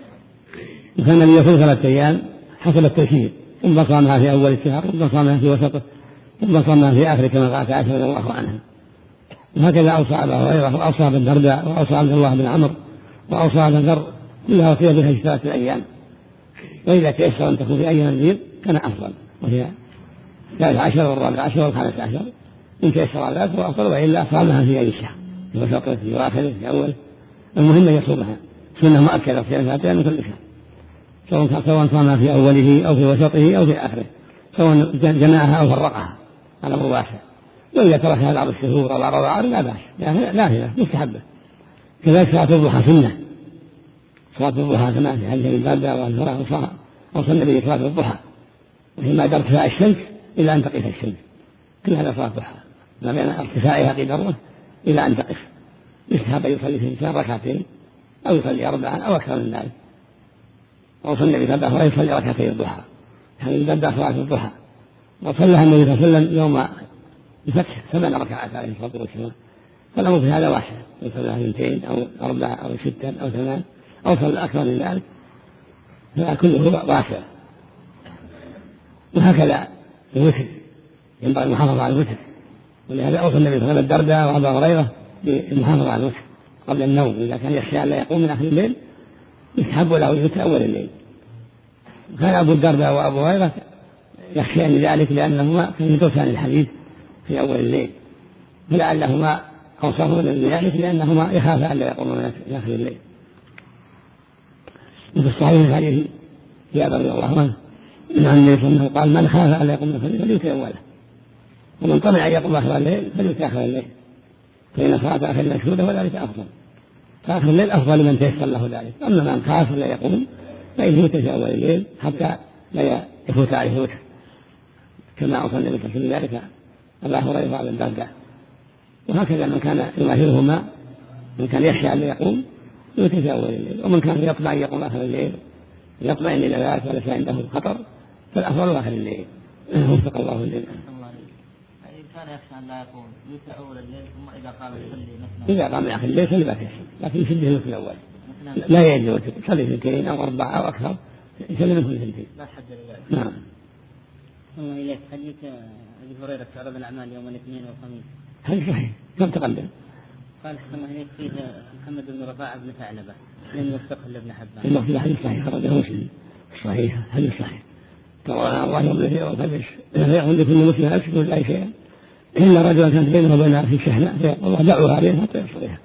وكان النبي يصوم ثلاثة أيام حسب التيسير، ثم صامها في أول الشهر، ثم صامها في وسطه، ثم صامها في آخره كما قالت عائشة رضي الله عنها. وهكذا أوصى أبا هريرة وأوصى بالدرداء وأوصى عبد الله بن عمرو وأوصى ابن ذر، كلها وصية بها ثلاثة أيام. وإذا تيسر أن تكون في أيام البيض كان أفضل، وهي الثالث عشر والرابع عشر والخامس عشر إن تيسر على ذلك وأفضل، وإلا صامها في أي شهر في وسطه في آخره في أوله. المهم أن يصومها، سنة مؤكدة في ثلاثة أيام من كل شهر، سواء صامها في أوله أو في وسطه أو في آخره، سواء جمعها أو فرقها على مباشر. وإذا تركها بعض الشهور أو بعض الأعراض لا بأس، لا هي مستحبة. كذلك صلاة الضحى سنة، صلاة الضحى كما في حديث ابن باردة والفرح وصاها أوصى النبي صلاة الضحى، وهي ما ارتفاع الشمس إلى أن تقف الشمس، كل هذا صلاة الضحى ما بين ارتفاعها قدره إلى أن تقف. يستحب أن يصلي في الإنسان ركعتين أو يصلي أربعا أو أكثر من ذلك. أوصى النبي صلى الله عليه وسلم يصلي ركعتين الضحى، يعني بدأ صلاة الضحى، وصلىها النبي صلى الله عليه وسلم يوم الفتح ثمان ركعات عليه الصلاة والسلام. فالأمر في هذا واسع، يصلى اثنتين أو أربعة أو ستة أو ثمان أو صلى أكثر من ذلك، فكله واسع. وهكذا الوتر ينبغي المحافظة على الوتر، ولهذا أوصى النبي صلى الله عليه وسلم الدرداء وأبا هريرة بالمحافظة على الوتر قبل النوم، إذا كان يخشى أن لا يقوم من آخر الليل يستحب له الوتر أول الليل. كان أبو الدرداء وأبو هريرة يخشيان لذلك لأنهما كانوا يدرسان الحديث في أول الليل، فلعلهما أوصاهما لذلك لأنهما يخافا أن لا يقوموا من آخر الليل. وفي الصحيح الحديث جابر رضي الله عنه عن النبي صلى الله عليه وسلم قال من خاف أن لا يقوم من آخر الليل فليوتر أوله، ومن طمع أن يقوم آخر الليل فليوتر آخر الليل، فإن صلاة آخر الليل مشهودة وذلك أفضل. فآخر الليل أفضل لمن تيسر له ذلك. أما من خاف لا يقوم فإنه يوتر في أول الليل حتى لا يفوت عليه الوتر، كما أوصى النبي صلى الله عليه وسلم ذلك أبا هريرة وأبا الدرداء. وهكذا من كان يماثلهما، من كان يخشى أن لا يقوم يوتر في أول الليل، ومن كان يطمع أن يقوم آخر الليل يطمئن إلى ذلك وليس عنده خطر فالأفضل آخر الليل. وفق الله الليل. إن كان يخشى أن لا يقوم يوتر أول الليل، ثم إذا قام يصلي مثلا إذا قام آخر الليل فلا بأس، لكن يشده الوتر الأول، لا يجوز الوتر، يصلي اثنتين أو أربعة أو أكثر، يصلي منهم اثنتين. لا حد لذلك. نعم. ثم إليك حديث أبي هريرة تعرض الأعمال يوم الاثنين والخميس. هذا صحيح كم تقدم. قال ثم إليك فيه محمد بن رفاعة بن ثعلبة لم يوفقه لابن حبان. الله في الحديث صحيح خرجه مسلم صحيح، حديث صحيح. ترى الله يوم الاثنين والخميس لا يعود لكل مسلم لا يشرك بالله شيئا إلا رجلا كانت بينه وبينها في شحناء فيقول الله دعوها عليه حتى يصليها.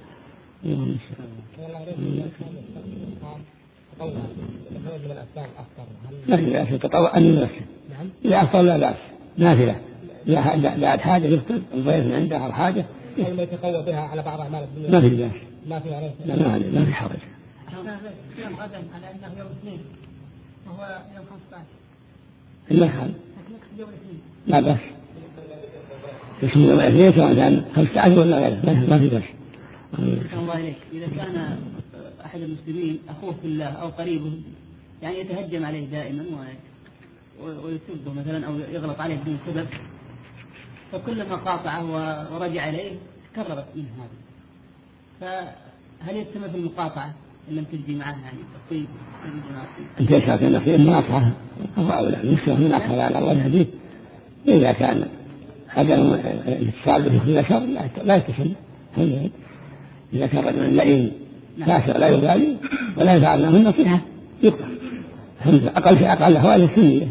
لا لا في التطوع أن ينفل إذا أفضل لا بأس نافلة، لا حاجة يفطر الضيف من عنده أو حاجة ما يتقوى بها على بعض أعمال الدنيا ما في بأس، ما في عليه لا ما ما في حرج. يوم غدا على أنه يوم الاثنين وهو يوم خمسة عشر المدخل لا بأس اسم يوم الاثنين سواء كان خمسة عشر ولا غيره ما في بأس. الله إليك إذا كان أحد المسلمين أخوه في الله أو قريبه يعني يتهجم عليه دائما ويسبه مثلا أو يغلط عليه بدون سبب، فكلما قاطعه ورجع إليه تكررت منه هذا، فهل يستمر في المقاطعة إن لم تجدي معه يعني الطيب؟ أنت شاك أن في المقاطعة أو أولى يسمى من أخذ على الله يهديه، إذا كان هذا الاتصال به في الأشهر لا يتصل إذا كان رجل لئيم كاسر لا يبالي ولا يفعل له النصيحة يقطع أقل في أقل أحوال السنية.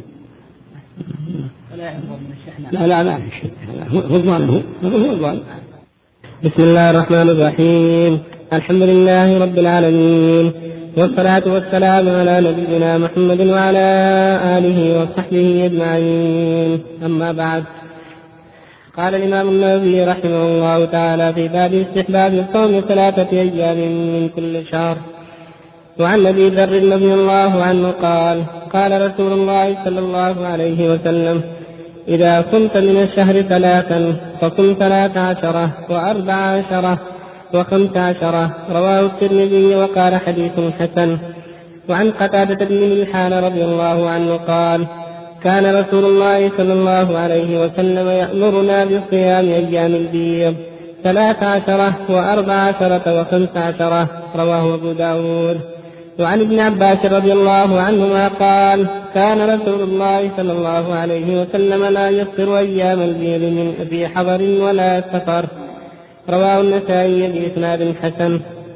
لا لا ما في شيء غضوانه غضوان. بسم الله الرحمن الرحيم. الحمد لله رب العالمين، والصلاة والسلام على نبينا محمد وعلى آله وصحبه أجمعين. أما بعد، قال الإمام النووي رحمه الله تعالى في باب استحباب الصوم ثلاثة أيام من كل شهر. وعن أبي ذر رضي الله عنه قال قال رسول الله صلى الله عليه وسلم: إذا صمت من الشهر ثلاثا فصم ثلاث عشرة وأربع عشرة وخمس عشرة. رواه الترمذي وقال حديث حسن. وعن قتادة بن ملحان رضي الله عنه قال: كان رسول الله صلى الله عليه وسلم يأمرنا بصيام أيام البيض ثلاث عشرة وأربع عشرة وخمس عشرة. رواه أبو داود. وعن ابن عباس رضي الله عنهما قال: كان رسول الله صلى الله عليه وسلم لا يفطر أيام البيض من في حضر ولا سفر. رواه النسائي بإسناد حسن.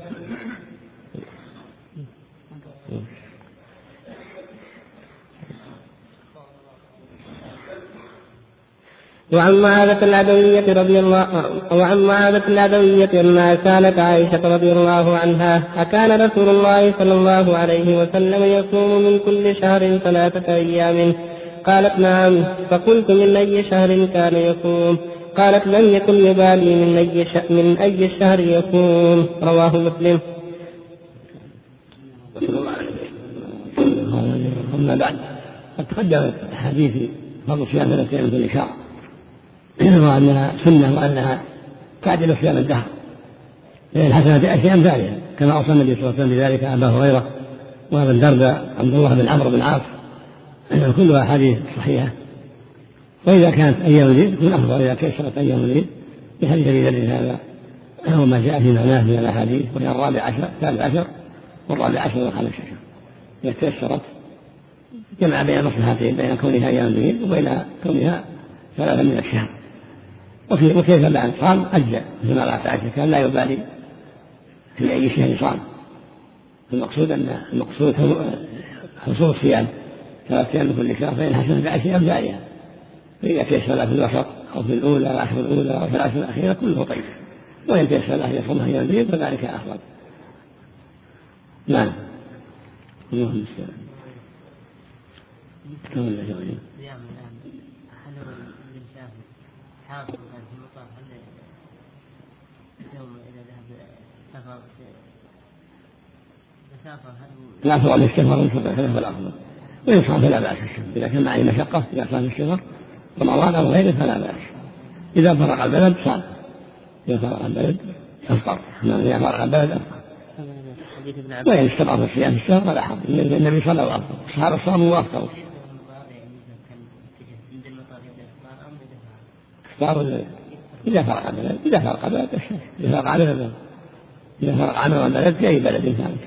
وعن معاذة العدوية رضي الله وعن معاذة العدوية أنها سألت عائشة رضي الله عنها: أكان رسول الله صلى الله عليه وسلم يصوم من كل شهر ثلاثة أيام؟ قالت: نعم. فقلت: من أي شهر كان يصوم؟ قالت: لم يكن يبالي من أي من أي الشهر يصوم. رواه مسلم. أما بعد، قد تقدم حديث فضل صيام ثلاثة أيام كل شهر، وأنها سنة وأنها تعدل صيام الدهر، لأن الحسنة بأشياء أمثالها، كما أوصى النبي صلى الله عليه وسلم بذلك أبا هريرة وأبا الدرداء عبد الله بن عمرو بن العاص، كلها أحاديث صحيحة. وإذا كانت أيام العيد يكون أفضل إذا كسرت أيام العيد بحديث أبي ذر هذا وما جاء في معناه من الأحاديث، وهي الرابع عشر الثالث عشر والرابع عشر والخامس عشر. إذا كسرت جمع بين مصلحتين، بين كونها أيام العيد وبين كونها ثلاثة من الشهر. وفي وكيف بعد صام أجزاء، مثل ما قالت عائشة كان لا يبالي في أي شهر صام. المقصود أن المقصود حصول الصيام ثلاثة أيام من كل شهر، فإن حسن بأشياء أمثالها، فإذا تيسر في الوسط أو في الأولى العشر الأولى أو في العشر الأخيرة كله طيب، وإن تيسر له يصومها أيام البيض فذلك أفضل. نعم. اللهم السلام. كمل يا جماعة. حافظ في المطار هل يوم إذا ذهب سفر مسافة هل لا أفضل السفر فلا الأفضل، وإن صام فلا بأس السفر إذا كان معي مشقة، إذا صام السفر رمضان أو غيره فلا بأس. إذا فرق البلد صام، إذا فرق البلد أفطر، إذا فرق البلد أفطر. وإن استطاع في صيام الشهر فلا حرج، النبي صلى الله عليه وسلم الصحابة صاموا وأفطروا. إذا فرق البلد إذا فرق البلد إذا فرق عمل إذا فرق عمل البلد في أي بلد ثاني.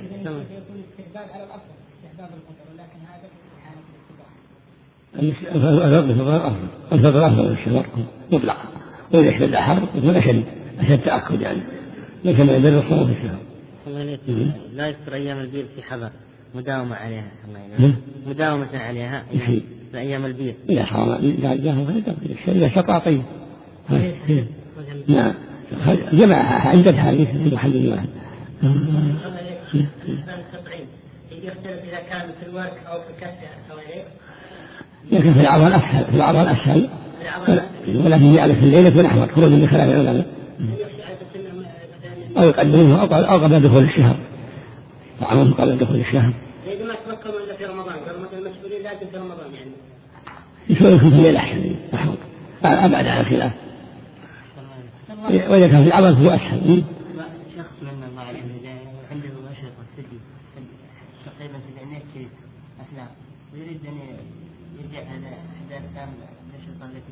الفضل أفضل من الشهر مطلقا، وإذا اشتد الحر يكون أشد أشد تأكد، يعني ليس من يدل الصوم في الشهر. لا يفطر أيام البيض في حضر مداومة عليها، مداومة عليها في أيام البيض إذا حرم إذا جاءه إذا استطاع طيب. نعم. جمع عدة حديث من محل واحد. يختلف إذا كان في الورك أو في الكسر أو غيره. لكن في العضل أسهل، في العضل أسهل، ولكن يعرف في الليل يكون أحمر خروج من خلال العلماء، أو يقدمونه أو قبل دخول الشهر، طعامهم قبل دخول الشهر. إذا ما تفكروا إلا في رمضان، رمضان المسؤولين لازم في رمضان يعني. يسويكم في الليل أحسن أحمر، أبعد عن الخلاف. وإذا كان في العضل فهو أسهل. شخص من الله عليه عنده مشرقة سدي تقريبا في العناية شيء أفلام، ويريد أن يرجع هذا إحدى الأفلام المشرقة التي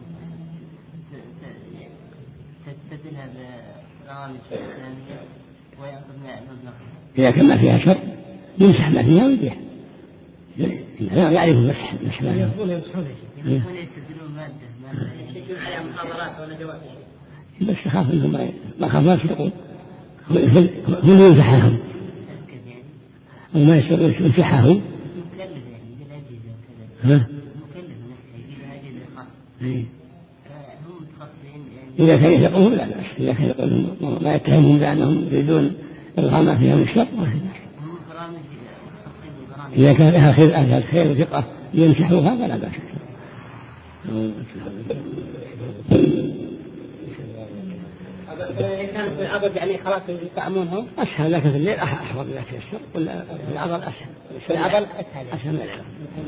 تستدلها برامج إسلامية ويأخذ معها المبلغ. إذا كان ما فيها شر يمسح ما فيها ويبيع، لا يعرف مسح مسح ما فيها. يكون يستدلون مادة مادة يشترون عليها محاضرات ولا جوائز. بس خاف انهم ما ما خاف ما يسرقون هم يمسحهم وما يمسحهم ها؟ إذا كان يثقون لا بأس، إذا كان يقولون ما يتهمهم بأنهم يريدون الغامة فيها من الشر ما في بأس. إذا كان لها خير أهل خير وثقة يمسحوها فلا بأس. إذا كان في العضل يعني خلاص يطعمونهم أسهل، لكن في الليل أحفظ إذا تيسر، ولا في العضل أسهل. في العضل أسهل أسهل من العضل.